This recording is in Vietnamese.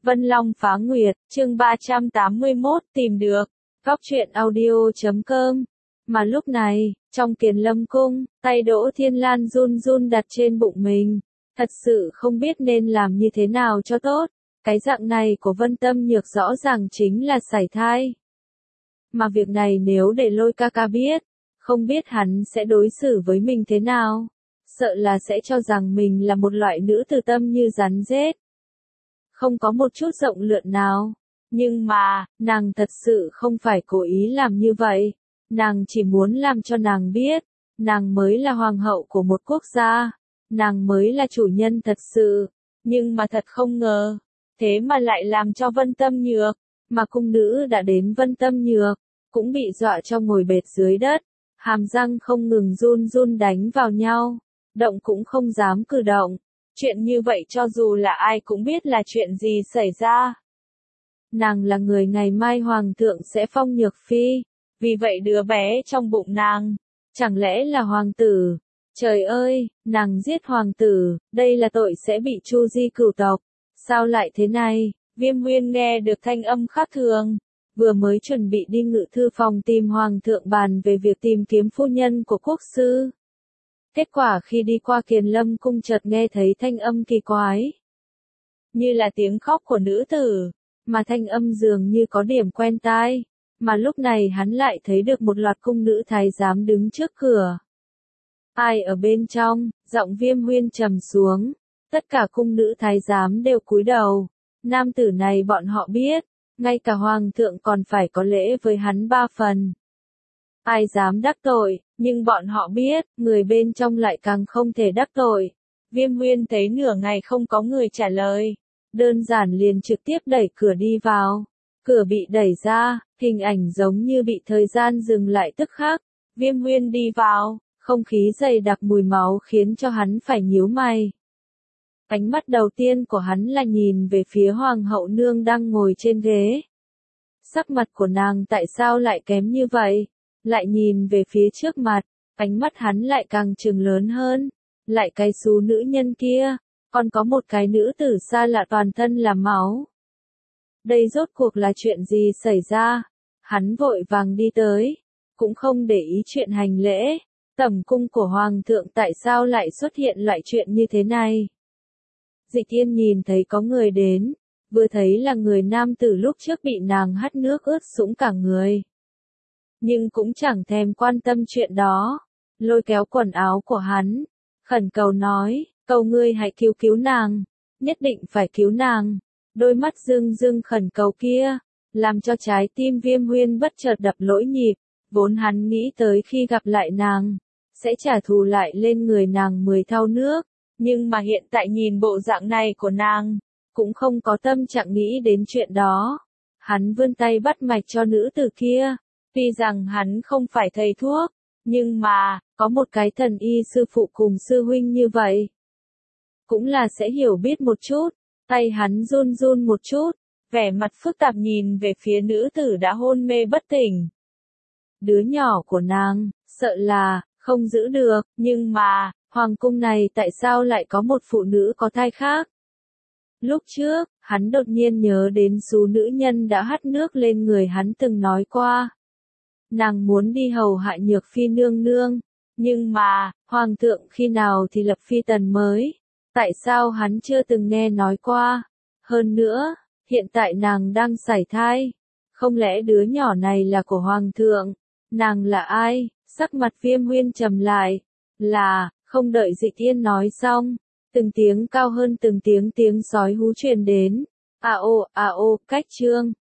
Vân Long Phá Nguyệt, chương 381, tìm được. Góc truyện audio.com. Mà lúc này, trong Kiền Lâm Cung, tay Đỗ Thiên Lan run run đặt trên bụng mình. Thật sự không biết nên làm như thế nào cho tốt. Cái dạng này của Vân Tâm Nhược rõ ràng chính là sảy thai. Mà việc này nếu để Lôi ca ca biết, không biết hắn sẽ đối xử với mình thế nào. Sợ là sẽ cho rằng mình là một loại nữ từ tâm như rắn rết. Không có một chút rộng lượng nào. Nhưng mà, nàng thật sự không phải cố ý làm như vậy. Nàng chỉ muốn làm cho nàng biết, nàng mới là hoàng hậu của một quốc gia. Nàng mới là chủ nhân thật sự. Nhưng mà thật không ngờ, thế mà lại làm cho Vân Tâm Nhược, mà cung nữ đã đến Vân Tâm Nhược, cũng bị dọa cho ngồi bệt dưới đất. Hàm răng không ngừng run run đánh vào nhau. Động cũng không dám cử động. Chuyện như vậy cho dù là ai cũng biết là chuyện gì xảy ra. Nàng là người ngày mai hoàng thượng sẽ phong nhược phi. Vì vậy đứa bé trong bụng nàng, chẳng lẽ là hoàng tử? Trời ơi, nàng giết hoàng tử, đây là tội sẽ bị tru di cửu tộc. Sao lại thế này? Viêm Nguyên nghe được thanh âm khác thường. Vừa mới chuẩn bị đi ngự thư phòng tìm hoàng thượng bàn về việc tìm kiếm phu nhân của quốc sư. Kết quả khi đi qua Kiền Lâm Cung chợt nghe thấy thanh âm kỳ quái. Như là tiếng khóc của nữ tử, mà thanh âm dường như có điểm quen tai. Mà lúc này hắn lại thấy được một loạt cung nữ thái giám đứng trước cửa. Ai ở bên trong? Giọng Viêm Huyên trầm xuống. Tất cả cung nữ thái giám đều cúi đầu. Nam tử này bọn họ biết, ngay cả hoàng thượng còn phải có lễ với hắn 3 phần. Ai dám đắc tội, nhưng bọn họ biết, người bên trong lại càng không thể đắc tội. Viêm Huyên thấy nửa ngày không có người trả lời. Đơn giản liền trực tiếp đẩy cửa đi vào. Cửa bị đẩy ra, hình ảnh giống như bị thời gian dừng lại tức khắc. Viêm Huyên đi vào, không khí dày đặc mùi máu khiến cho hắn phải nhíu mày. Ánh mắt đầu tiên của hắn là nhìn về phía hoàng hậu nương đang ngồi trên ghế. Sắc mặt của nàng tại sao lại kém như vậy? Lại nhìn về phía trước mặt, ánh mắt hắn lại càng trừng lớn hơn. Lại cái xú nữ nhân kia, còn có một cái nữ tử xa lạ toàn thân là máu. Đây rốt cuộc là chuyện gì xảy ra? Hắn vội vàng đi tới, cũng không để ý chuyện hành lễ. Tẩm cung của hoàng thượng tại sao lại xuất hiện loại chuyện như thế này? Dịch Yên nhìn thấy có người đến, vừa thấy là người nam tử lúc trước bị nàng hắt nước ướt sũng cả người. Nhưng cũng chẳng thèm quan tâm chuyện đó, lôi kéo quần áo của hắn, khẩn cầu nói, cầu ngươi hãy cứu cứu nàng, nhất định phải cứu nàng. Đôi mắt rưng rưng khẩn cầu kia, làm cho trái tim Viêm Huyên bất chợt đập lỗi nhịp, vốn hắn nghĩ tới khi gặp lại nàng, sẽ trả thù lại lên người nàng 10 thau nước, nhưng mà hiện tại nhìn bộ dạng này của nàng, cũng không có tâm trạng nghĩ đến chuyện đó. Hắn vươn tay bắt mạch cho nữ tử kia. Tuy rằng hắn không phải thầy thuốc, nhưng mà, có một cái thần y sư phụ cùng sư huynh như vậy. Cũng là sẽ hiểu biết một chút, tay hắn run run một chút, vẻ mặt phức tạp nhìn về phía nữ tử đã hôn mê bất tỉnh. Đứa nhỏ của nàng, sợ là, không giữ được, nhưng mà, hoàng cung này tại sao lại có một phụ nữ có thai khác? Lúc trước, hắn đột nhiên nhớ đến số nữ nhân đã hắt nước lên người hắn từng nói qua. Nàng muốn đi hầu hạ Nhược Phi nương nương, nhưng mà, hoàng thượng khi nào thì lập phi tần mới? Tại sao hắn chưa từng nghe nói qua? Hơn nữa, hiện tại nàng đang sảy thai. Không lẽ đứa nhỏ này là của hoàng thượng? Nàng là ai? Sắc mặt Viêm Huyên trầm lại. Là, không đợi Dịch Yên nói xong, từng tiếng cao hơn từng tiếng sói hú truyền đến. A ô, cách chương.